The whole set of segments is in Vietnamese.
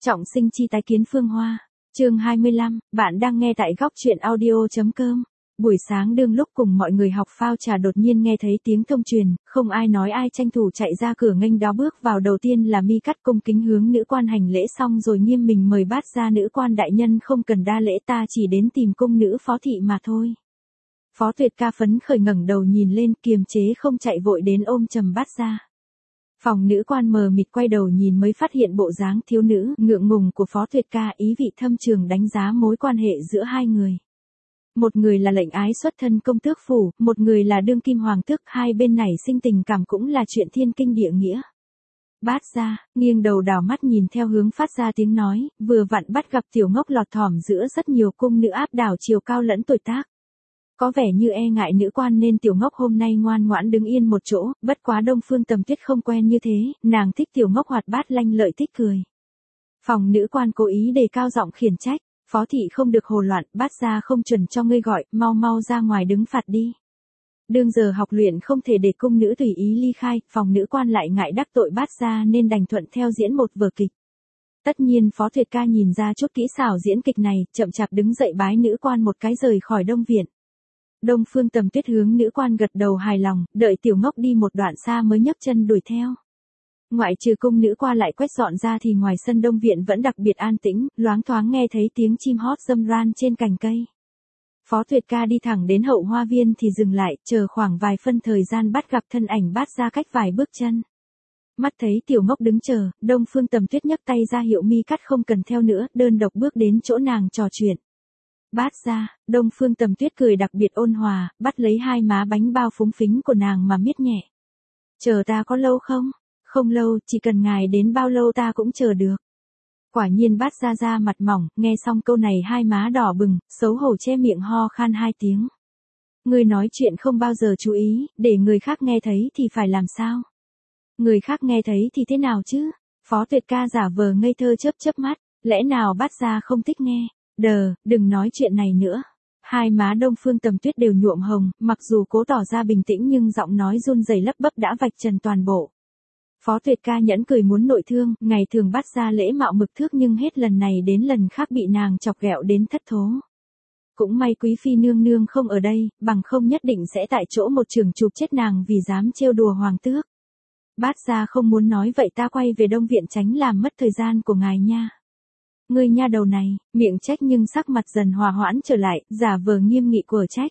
Trọng sinh chi tái kiến Phương Hoa. Chương 25, bạn đang nghe tại góc truyện audio.com. Buổi sáng đương lúc cùng mọi người học phao trà đột nhiên nghe thấy tiếng thông truyền, không ai nói ai tranh thủ chạy ra cửa nghênh đó bước vào. Đầu tiên là Mi Cắt cung kính hướng nữ quan hành lễ xong rồi nghiêm mình mời bát ra nữ quan đại nhân không cần đa lễ, ta chỉ đến tìm cung nữ Phó thị mà thôi. Phó Tuyệt Ca phấn khởi ngẩng đầu nhìn lên, kiềm chế không chạy vội đến ôm trầm bát ra. Phòng nữ quan mờ mịt quay đầu nhìn mới phát hiện bộ dáng thiếu nữ ngượng ngùng của Phó Tuyệt Ca, ý vị thâm trường đánh giá mối quan hệ giữa hai người. Một người là lệnh ái xuất thân công tước phủ, một người là đương kim hoàng tước, hai bên nảy sinh tình cảm cũng là chuyện thiên kinh địa nghĩa. Bát ra, nghiêng đầu đảo mắt nhìn theo hướng phát ra tiếng nói, vừa vặn bắt gặp Tiểu Ngốc lọt thỏm giữa rất nhiều cung nữ áp đảo chiều cao lẫn tuổi tác. Có vẻ như e ngại nữ quan nên Tiểu Ngốc hôm nay ngoan ngoãn đứng yên một chỗ, bất quá Đông Phương Tầm Tuyết không quen như thế, nàng thích Tiểu Ngốc hoạt bát lanh lợi thích cười. Phòng nữ quan cố ý đề cao giọng khiển trách, Phó thị không được hồ loạn, bát ra không chuẩn cho ngươi gọi, mau mau ra ngoài đứng phạt đi. Đương giờ học luyện không thể để cung nữ tùy ý ly khai, phòng nữ quan lại ngại đắc tội bát ra nên đành thuận theo diễn một vở kịch. Tất nhiên Phó Tuyệt Ca nhìn ra chút kỹ xảo diễn kịch này, chậm chạp đứng dậy bái nữ quan một cái rời khỏi Đông viện. Đông Phương Tầm Tuyết hướng nữ quan gật đầu hài lòng, đợi Tiểu Ngốc đi một đoạn xa mới nhấc chân đuổi theo. Ngoại trừ cung nữ qua lại quét dọn ra thì ngoài sân Đông viện vẫn đặc biệt an tĩnh, loáng thoáng nghe thấy tiếng chim hót râm ran trên cành cây. Phó Tuyệt Ca đi thẳng đến hậu hoa viên thì dừng lại, chờ khoảng vài phân thời gian bắt gặp thân ảnh bát ra cách vài bước chân. Mắt thấy Tiểu Ngốc đứng chờ, Đông Phương Tầm Tuyết nhấc tay ra hiệu Mi Cắt không cần theo nữa, đơn độc bước đến chỗ nàng trò chuyện. Bát ra, Đông Phương Tầm Tuyết cười đặc biệt ôn hòa, bắt lấy hai má bánh bao phúng phính của nàng mà miết nhẹ. Chờ ta có lâu không? Không lâu, chỉ cần ngài đến bao lâu ta cũng chờ được. Quả nhiên bát ra ra mặt mỏng, nghe xong câu này hai má đỏ bừng, xấu hổ che miệng ho khan hai tiếng. Người nói chuyện không bao giờ chú ý, để người khác nghe thấy thì phải làm sao? Người khác nghe thấy thì thế nào chứ? Phó Tuyệt Ca giả vờ ngây thơ chớp chớp mắt, lẽ nào bát ra không thích nghe? Đừng nói chuyện này nữa. Hai má Đông Phương Tầm Tuyết đều nhuộm hồng, mặc dù cố tỏ ra bình tĩnh nhưng giọng nói run rẩy lấp bấp đã vạch trần toàn bộ. Phó Tuyệt Ca nhẫn cười muốn nội thương, ngày thường bắt ra lễ mạo mực thước nhưng hết lần này đến lần khác bị nàng chọc ghẹo đến thất thố. Cũng may quý phi nương nương không ở đây, bằng không nhất định sẽ tại chỗ một trường chụp chết nàng vì dám trêu đùa hoàng tước. Bát ra không muốn nói vậy, ta quay về Đông viện tránh làm mất thời gian của ngài nha. Ngươi nha đầu này, miệng trách nhưng sắc mặt dần hòa hoãn trở lại, giả vờ nghiêm nghị của trách.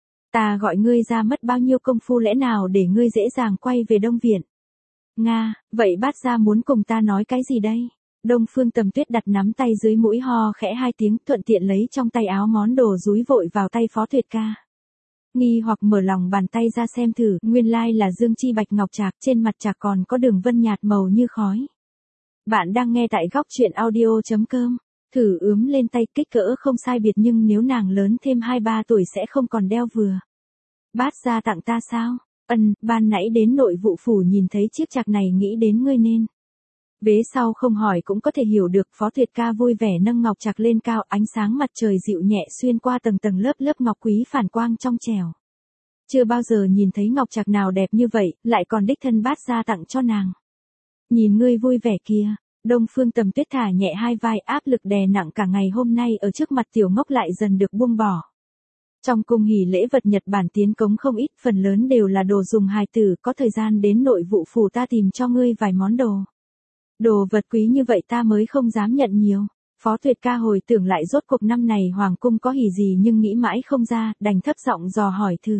Ta gọi ngươi ra mất bao nhiêu công phu lẽ nào để ngươi dễ dàng quay về Đông viện. Nga, vậy bát ra muốn cùng ta nói cái gì đây? Đông Phương Tầm Tuyết đặt nắm tay dưới mũi ho khẽ hai tiếng, thuận tiện lấy trong tay áo món đồ dúi vội vào tay Phó Tuyệt Ca. Nghi hoặc mở lòng bàn tay ra xem thử, nguyên lai là dương chi bạch ngọc trạc, trên mặt trạc còn có đường vân nhạt màu như khói. Bạn đang nghe tại góc truyện audio.com. Thử ướm lên tay, kích cỡ không sai biệt nhưng nếu nàng lớn thêm 2-3 tuổi sẽ không còn đeo vừa. Bát ra tặng ta sao? Ban nãy đến nội vụ phủ nhìn thấy chiếc trạc này nghĩ đến ngươi nên. Vế sau không hỏi cũng có thể hiểu được. Phó Tuyệt Ca vui vẻ nâng ngọc trạc lên cao, ánh sáng mặt trời dịu nhẹ xuyên qua tầng tầng lớp lớp ngọc quý phản quang trong trẻo. Chưa bao giờ nhìn thấy ngọc trạc nào đẹp như vậy, lại còn đích thân bát ra tặng cho nàng. Nhìn ngươi vui vẻ kìa. Đông Phương Tầm Tuyết thả nhẹ hai vai, áp lực đè nặng cả ngày hôm nay ở trước mặt Tiểu Ngốc lại dần được buông bỏ. Trong cung hỉ lễ vật Nhật Bản tiến cống không ít, phần lớn đều là đồ dùng hài tử, có thời gian đến nội vụ phủ ta tìm cho ngươi vài món đồ. Đồ vật quý như vậy ta mới không dám nhận nhiều. Phó Tuyệt Ca hồi tưởng lại rốt cuộc năm này hoàng cung có hỉ gì nhưng nghĩ mãi không ra, đành thấp giọng dò hỏi thử.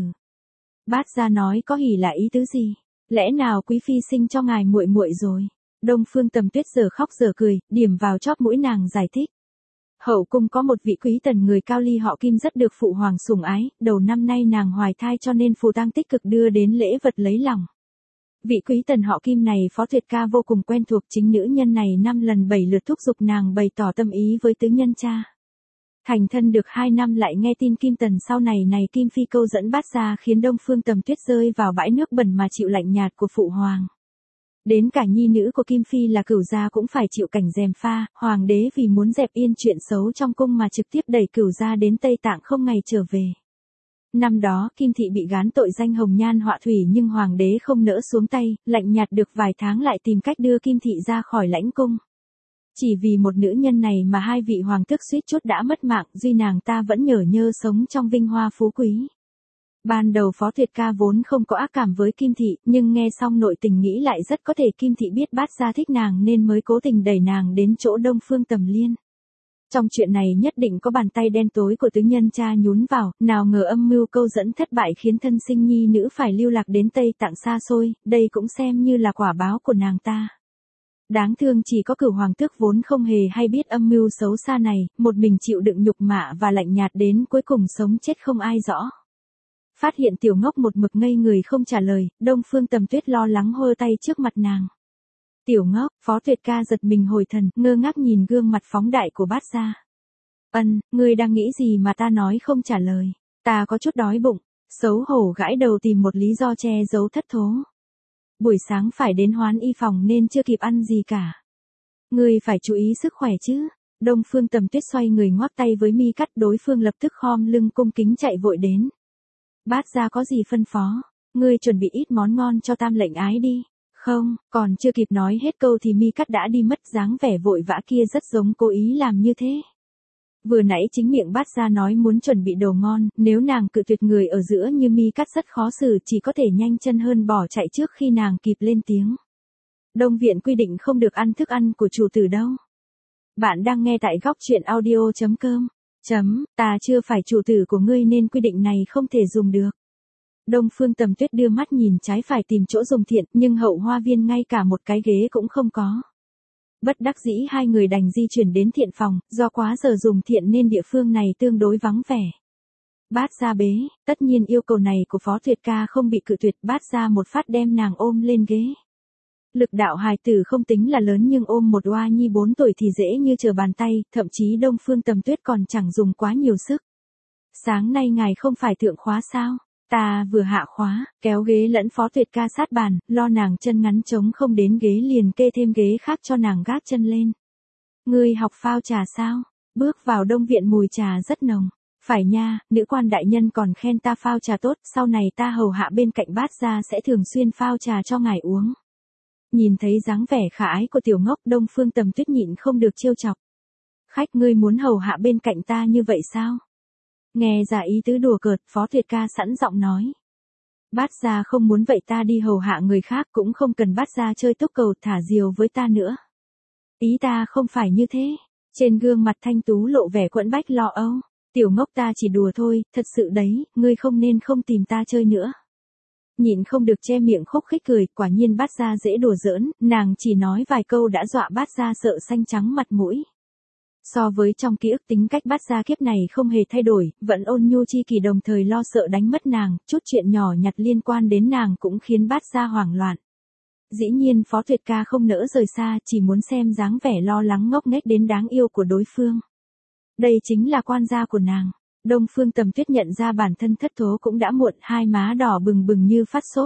Bát ra nói có hỉ là ý tứ gì? Lẽ nào quý phi sinh cho ngài muội muội rồi? Đông Phương Tầm Tuyết giờ khóc giờ cười, điểm vào chóp mũi nàng giải thích. Hậu cung có một vị quý tần người cao ly họ Kim rất được phụ hoàng sủng ái, đầu năm nay nàng hoài thai cho nên phù tang tích cực đưa đến lễ vật lấy lòng. Vị quý tần họ Kim này Phó Tuyệt Ca vô cùng quen thuộc, chính nữ nhân này 5 lần 7 lượt thúc giục nàng bày tỏ tâm ý với tứ nhân cha. Thành thân được 2 năm lại nghe tin Kim tần sau này Kim phi câu dẫn bát ra khiến Đông Phương Tầm Tuyết rơi vào bãi nước bẩn mà chịu lạnh nhạt của phụ hoàng. Đến cả nhi nữ của Kim Phi là Cửu gia cũng phải chịu cảnh gièm pha, hoàng đế vì muốn dẹp yên chuyện xấu trong cung mà trực tiếp đẩy Cửu gia đến Tây Tạng không ngày trở về. Năm đó Kim Thị bị gán tội danh hồng nhan họa thủy nhưng hoàng đế không nỡ xuống tay, lạnh nhạt được vài tháng lại tìm cách đưa Kim Thị ra khỏi lãnh cung. Chỉ vì một nữ nhân này mà hai vị hoàng tước suýt chút đã mất mạng, duy nàng ta vẫn nhở nhơ sống trong vinh hoa phú quý. Ban đầu Phó Tuyệt Ca vốn không có ác cảm với Kim Thị, nhưng nghe xong nội tình nghĩ lại rất có thể Kim Thị biết Bát Gia thích nàng nên mới cố tình đẩy nàng đến chỗ Đông Phương Tầm Liên. Trong chuyện này nhất định có bàn tay đen tối của tứ nhân cha nhún vào, nào ngờ âm mưu câu dẫn thất bại khiến thân sinh nhi nữ phải lưu lạc đến Tây Tạng xa xôi, đây cũng xem như là quả báo của nàng ta. Đáng thương chỉ có Cửu hoàng tước vốn không hề hay biết âm mưu xấu xa này, một mình chịu đựng nhục mạ và lạnh nhạt đến cuối cùng sống chết không ai rõ. Phát hiện Tiểu Ngốc một mực ngây người không trả lời, Đông Phương Tầm Tuyết lo lắng hơ tay trước mặt nàng. Tiểu Ngốc, Phó Tuyệt Ca giật mình hồi thần, ngơ ngác nhìn gương mặt phóng đại của Bát Gia. Ngươi đang nghĩ gì mà ta nói không trả lời? Ta có chút đói bụng, xấu hổ gãi đầu tìm một lý do che giấu thất thố. Buổi sáng phải đến Hoán Y phòng nên chưa kịp ăn gì cả. Ngươi phải chú ý sức khỏe chứ. Đông Phương Tầm Tuyết xoay người ngoắc tay với Mi Cắt, đối phương lập tức khom lưng cung kính chạy vội đến. Bát Gia có gì phân phó? Ngươi chuẩn bị ít món ngon cho Tam lệnh ái đi. Không, còn chưa kịp nói hết câu thì Mi Cắt đã đi mất, dáng vẻ vội vã kia rất giống cố ý làm như thế. Vừa nãy chính miệng Bát Gia nói muốn chuẩn bị đồ ngon, nếu nàng cự tuyệt người ở giữa như Mi Cắt rất khó xử, chỉ có thể nhanh chân hơn bỏ chạy trước khi nàng kịp lên tiếng. Đông viện quy định không được ăn thức ăn của chủ tử đâu. Bạn đang nghe tại góc truyện audio.com. Ta chưa phải chủ tử của ngươi nên quy định này không thể dùng được. Đông Phương Tầm Tuyết đưa mắt nhìn trái phải tìm chỗ dùng thiện, nhưng hậu hoa viên ngay cả một cái ghế cũng không có. Bất đắc dĩ hai người đành di chuyển đến thiện phòng, do quá giờ dùng thiện nên địa phương này tương đối vắng vẻ. Bát Gia bế, tất nhiên yêu cầu này của Phó Tuyệt Ca không bị cự tuyệt, Bát Gia một phát đem nàng ôm lên ghế. Lực đạo hài tử không tính là lớn nhưng ôm một oa nhi 4 tuổi thì dễ như trở bàn tay, thậm chí Đông Phương Tầm Tuyết còn chẳng dùng quá nhiều sức. Sáng nay ngài không phải thượng khóa sao? Ta vừa hạ khóa, kéo ghế lẫn Phó Tuyệt Ca sát bàn, lo nàng chân ngắn trống không đến ghế liền kê thêm ghế khác cho nàng gác chân lên. Ngươi học phao trà sao? Bước vào Đông viện mùi trà rất nồng. Phải nha, nữ quan đại nhân còn khen ta phao trà tốt, sau này ta hầu hạ bên cạnh Bát Gia sẽ thường xuyên phao trà cho ngài uống. Nhìn thấy dáng vẻ khả ái của Tiểu Ngốc, Đông Phương Tầm Tuyết nhịn không được trêu chọc. Khách, ngươi muốn hầu hạ bên cạnh ta như vậy sao? Nghe ra ý tứ đùa cợt, Phó Tuyệt Ca sẵn giọng nói. Bát Gia không muốn vậy ta đi hầu hạ người khác, cũng không cần Bát Gia chơi túc cầu thả diều với ta nữa. Ý ta không phải như thế. Trên gương mặt thanh tú lộ vẻ quẫn bách lo âu. Tiểu Ngốc, ta chỉ đùa thôi, thật sự đấy, ngươi không nên không tìm ta chơi nữa. Nhịn không được che miệng khúc khích cười, quả nhiên Bát Gia dễ đùa giỡn, nàng chỉ nói vài câu đã dọa Bát Gia sợ xanh trắng mặt mũi. So với trong ký ức, tính cách Bát Gia kiếp này không hề thay đổi, vẫn ôn nhu chi kỷ, đồng thời lo sợ đánh mất nàng, chút chuyện nhỏ nhặt liên quan đến nàng cũng khiến Bát Gia hoảng loạn. Dĩ nhiên Phó Tuyệt Ca không nỡ rời xa, chỉ muốn xem dáng vẻ lo lắng ngốc nghếch đến đáng yêu của đối phương. Đây chính là quan gia của nàng. Đông Phương Tầm Tuyết nhận ra bản thân thất thố cũng đã muộn, hai má đỏ bừng bừng như phát sốt.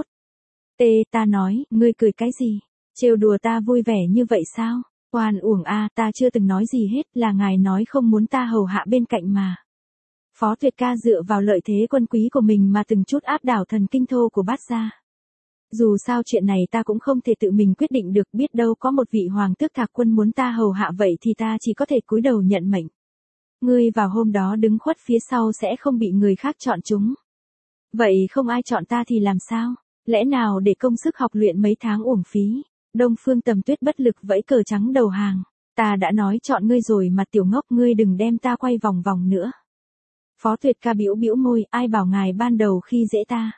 Ta nói, ngươi cười cái gì? Trêu đùa ta vui vẻ như vậy sao? Oan uổng a, ta chưa từng nói gì hết, là ngài nói không muốn ta hầu hạ bên cạnh mà. Phó Tuyệt Ca dựa vào lợi thế quân quý của mình mà từng chút áp đảo thần kinh thô của Bát Gia. Dù sao chuyện này ta cũng không thể tự mình quyết định được, biết đâu có một vị hoàng tước thạc quân muốn ta hầu hạ vậy thì ta chỉ có thể cúi đầu nhận mệnh. Ngươi vào hôm đó đứng khuất phía sau sẽ không bị người khác chọn chúng. Vậy không ai chọn ta thì làm sao? Lẽ nào để công sức học luyện mấy tháng uổng phí? Đông Phương Tầm Tuyết bất lực vẫy cờ trắng đầu hàng. Ta đã nói chọn ngươi rồi mà Tiểu Ngốc, ngươi đừng đem ta quay vòng vòng nữa. Phó Tuyệt Ca bĩu bĩu môi, ai bảo ngài ban đầu khi dễ ta.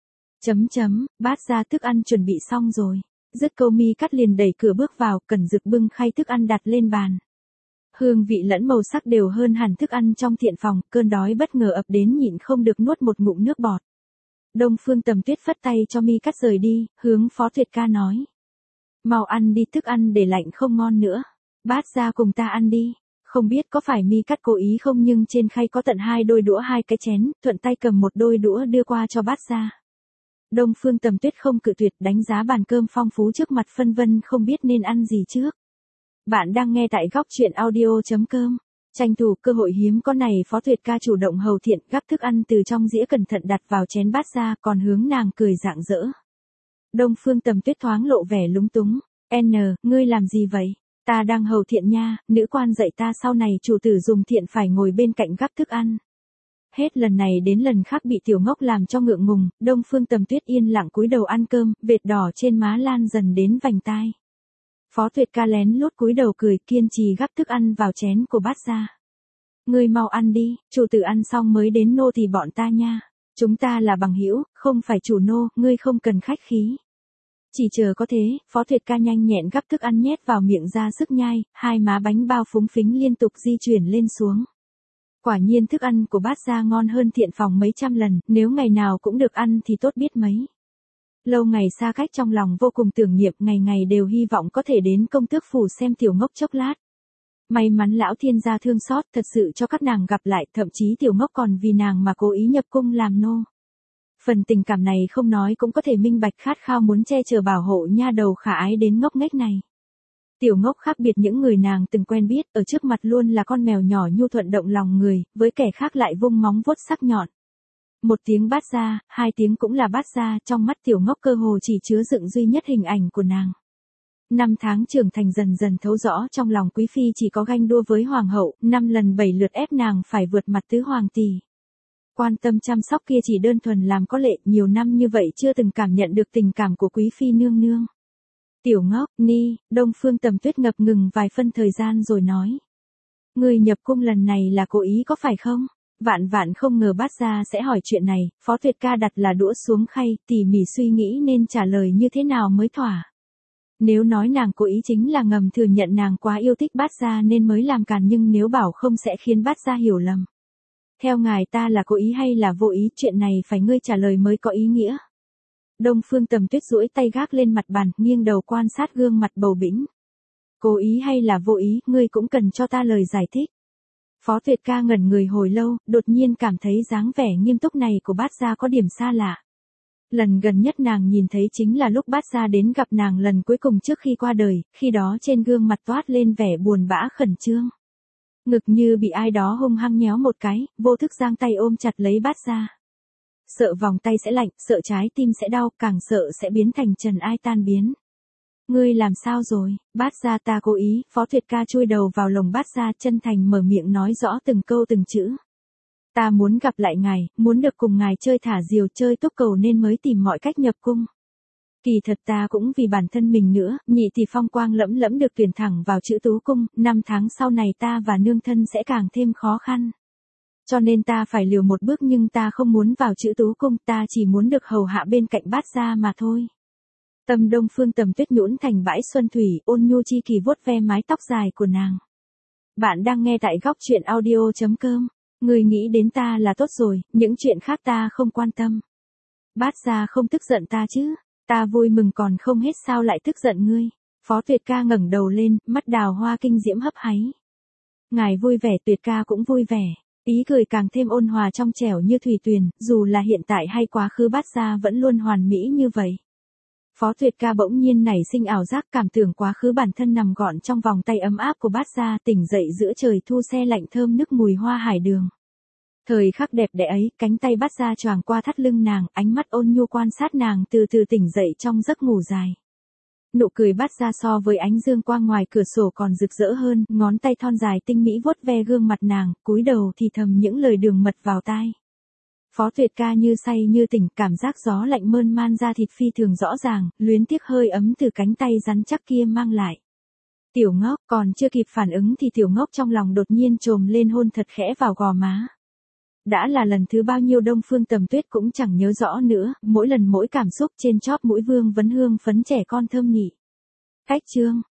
Bát Gia thức ăn chuẩn bị xong rồi. Dứt câu Mi Cắt liền đẩy cửa bước vào, Cẩn Dực bưng khay thức ăn đặt lên bàn. Hương vị lẫn màu sắc đều hơn hẳn thức ăn trong thiện phòng, cơn đói bất ngờ ập đến nhịn không được nuốt một ngụm nước bọt. Đông Phương Tầm Tuyết phất tay cho Mi Cắt rời đi, hướng Phó Tuyệt Ca nói. Mau ăn đi, thức ăn để lạnh không ngon nữa. Bát Gia cùng ta ăn đi. Không biết có phải Mi Cắt cố ý không nhưng trên khay có tận 2 đôi đũa 2 cái chén, thuận tay cầm một đôi đũa đưa qua cho Bát Gia. Đông Phương Tầm Tuyết không cự tuyệt, đánh giá bàn cơm phong phú trước mặt phân vân không biết nên ăn gì trước. Bạn đang nghe tại góc truyện audio.com. Tranh thủ cơ hội hiếm có này, Phó Tuyệt Ca chủ động hầu thiện, gắp thức ăn từ trong dĩa cẩn thận đặt vào chén Bát Gia, còn hướng nàng cười rạng rỡ. Đông Phương Tầm Tuyết thoáng lộ vẻ lúng túng. Ngươi làm gì vậy? Ta đang hầu thiện nha, nữ quan dạy ta sau này chủ tử dùng thiện phải ngồi bên cạnh gắp thức ăn. Hết lần này đến lần khác bị tiểu ngốc làm cho ngượng ngùng, Đông Phương Tầm Tuyết yên lặng cúi đầu ăn cơm, vệt đỏ trên má lan dần đến vành tai. Phó Tuyệt Ca lén lút cúi đầu cười kiên trì gắp thức ăn vào chén của bát gia. Ngươi mau ăn đi, chủ tử ăn xong mới đến nô thì bọn ta nha. Chúng ta là bằng hữu, không phải chủ nô, ngươi không cần khách khí. Chỉ chờ có thế, Phó Tuyệt Ca nhanh nhẹn gắp thức ăn nhét vào miệng ra sức nhai, hai má bánh bao phúng phính liên tục di chuyển lên xuống. Quả nhiên thức ăn của bát gia ngon hơn thiện phòng mấy trăm lần, nếu ngày nào cũng được ăn thì tốt biết mấy. Lâu ngày xa cách trong lòng vô cùng tưởng niệm, ngày ngày đều hy vọng có thể đến công tước phủ xem tiểu ngốc chốc lát. May mắn lão thiên gia thương xót thật sự cho các nàng gặp lại, thậm chí tiểu ngốc còn vì nàng mà cố ý nhập cung làm nô. Phần tình cảm này không nói cũng có thể minh bạch khát khao muốn che chở bảo hộ nha đầu khả ái đến ngốc nghếch này. Tiểu ngốc khác biệt những người nàng từng quen biết, ở trước mặt luôn là con mèo nhỏ nhu thuận động lòng người, với kẻ khác lại vung móng vuốt sắc nhọn. Một tiếng bát gia, hai tiếng cũng là bát gia, trong mắt tiểu ngốc cơ hồ chỉ chứa đựng duy nhất hình ảnh của nàng. 5 tháng trưởng thành dần dần thấu rõ trong lòng quý phi chỉ có ganh đua với hoàng hậu, 5 lần 7 lượt ép nàng phải vượt mặt tứ hoàng tỷ. Quan tâm chăm sóc kia chỉ đơn thuần làm có lệ, nhiều năm như vậy chưa từng cảm nhận được tình cảm của quý phi nương nương. Tiểu ngốc, ni, Đông Phương Tầm Tuyết ngập ngừng vài phân thời gian rồi nói. Người nhập cung lần này là cố ý có phải không? Vạn vạn không ngờ bát gia sẽ hỏi chuyện này, Phó Tuyệt Ca đặt là đũa xuống khay, tỉ mỉ suy nghĩ nên trả lời như thế nào mới thỏa. Nếu nói nàng cố ý chính là ngầm thừa nhận nàng quá yêu thích bát gia nên mới làm càn, nhưng nếu bảo không sẽ khiến bát gia hiểu lầm. Theo ngài ta là cố ý hay là vô ý, chuyện này phải ngươi trả lời mới có ý nghĩa. Đông Phương Tầm Tuyết duỗi tay gác lên mặt bàn, nghiêng đầu quan sát gương mặt bầu bĩnh. Cố ý hay là vô ý, ngươi cũng cần cho ta lời giải thích. Phó Tuyệt Ca ngẩn người hồi lâu, đột nhiên cảm thấy dáng vẻ nghiêm túc này của bát gia có điểm xa lạ. Lần gần nhất nàng nhìn thấy chính là lúc bát gia đến gặp nàng lần cuối cùng trước khi qua đời, khi đó trên gương mặt toát lên vẻ buồn bã khẩn trương. Ngực như bị ai đó hung hăng nhéo một cái, vô thức giang tay ôm chặt lấy bát gia. Sợ vòng tay sẽ lạnh, sợ trái tim sẽ đau, càng sợ sẽ biến thành trần ai tan biến. Ngươi làm sao rồi? Bát gia ta cố ý. Phó Tuyệt Ca chui đầu vào lồng bát gia, chân thành mở miệng nói rõ từng câu từng chữ. Ta muốn gặp lại ngài, muốn được cùng ngài chơi thả diều, chơi túc cầu nên mới tìm mọi cách nhập cung. Kỳ thật ta cũng vì bản thân mình nữa, nhị tỷ phong quang lẫm lẫm được tuyển thẳng vào chữ tú cung, 5 tháng sau này ta và nương thân sẽ càng thêm khó khăn. Cho nên ta phải liều một bước, nhưng ta không muốn vào chữ tú cung, ta chỉ muốn được hầu hạ bên cạnh bát gia mà thôi. Tâm Đông Phương Tầm Tuyết nhũn thành bãi xuân thủy, ôn nhu chi kỳ vuốt ve mái tóc dài của nàng. Bạn đang nghe tại góc truyện audio.com. Người nghĩ đến ta là tốt rồi, những chuyện khác ta không quan tâm. Bát gia không tức giận ta chứ? Ta vui mừng còn không hết sao lại tức giận ngươi? Phó Tuyệt Ca ngẩng đầu lên, mắt đào hoa kinh diễm hấp háy. Ngài vui vẻ, Tuyệt Ca cũng vui vẻ. Ý cười càng thêm ôn hòa trong trẻo như thủy tuyền, dù là hiện tại hay quá khứ bát gia vẫn luôn hoàn mỹ như vậy. Phó Tuyệt Ca bỗng nhiên nảy sinh ảo giác, cảm tưởng quá khứ bản thân nằm gọn trong vòng tay ấm áp của bát gia, tỉnh dậy giữa trời thu se lạnh thơm nức mùi hoa hải đường. Thời khắc đẹp đẽ ấy, cánh tay bát gia choàng qua thắt lưng nàng, ánh mắt ôn nhu quan sát nàng từ từ tỉnh dậy trong giấc ngủ dài. Nụ cười bát gia so với ánh dương quang ngoài cửa sổ còn rực rỡ hơn, ngón tay thon dài tinh mỹ vuốt ve gương mặt nàng, cúi đầu thì thầm những lời đường mật vào tai. Phó Tuyệt Ca như say như tỉnh, cảm giác gió lạnh mơn man da thịt phi thường rõ ràng, luyến tiếc hơi ấm từ cánh tay rắn chắc kia mang lại. Tiểu ngốc, còn chưa kịp phản ứng thì tiểu ngốc trong lòng đột nhiên trồm lên hôn thật khẽ vào gò má. Đã là lần thứ bao nhiêu Đông Phương Tầm Tuyết cũng chẳng nhớ rõ nữa, mỗi lần mỗi cảm xúc trên chóp mũi vương vấn hương phấn trẻ con thơm nhị. Cách chương.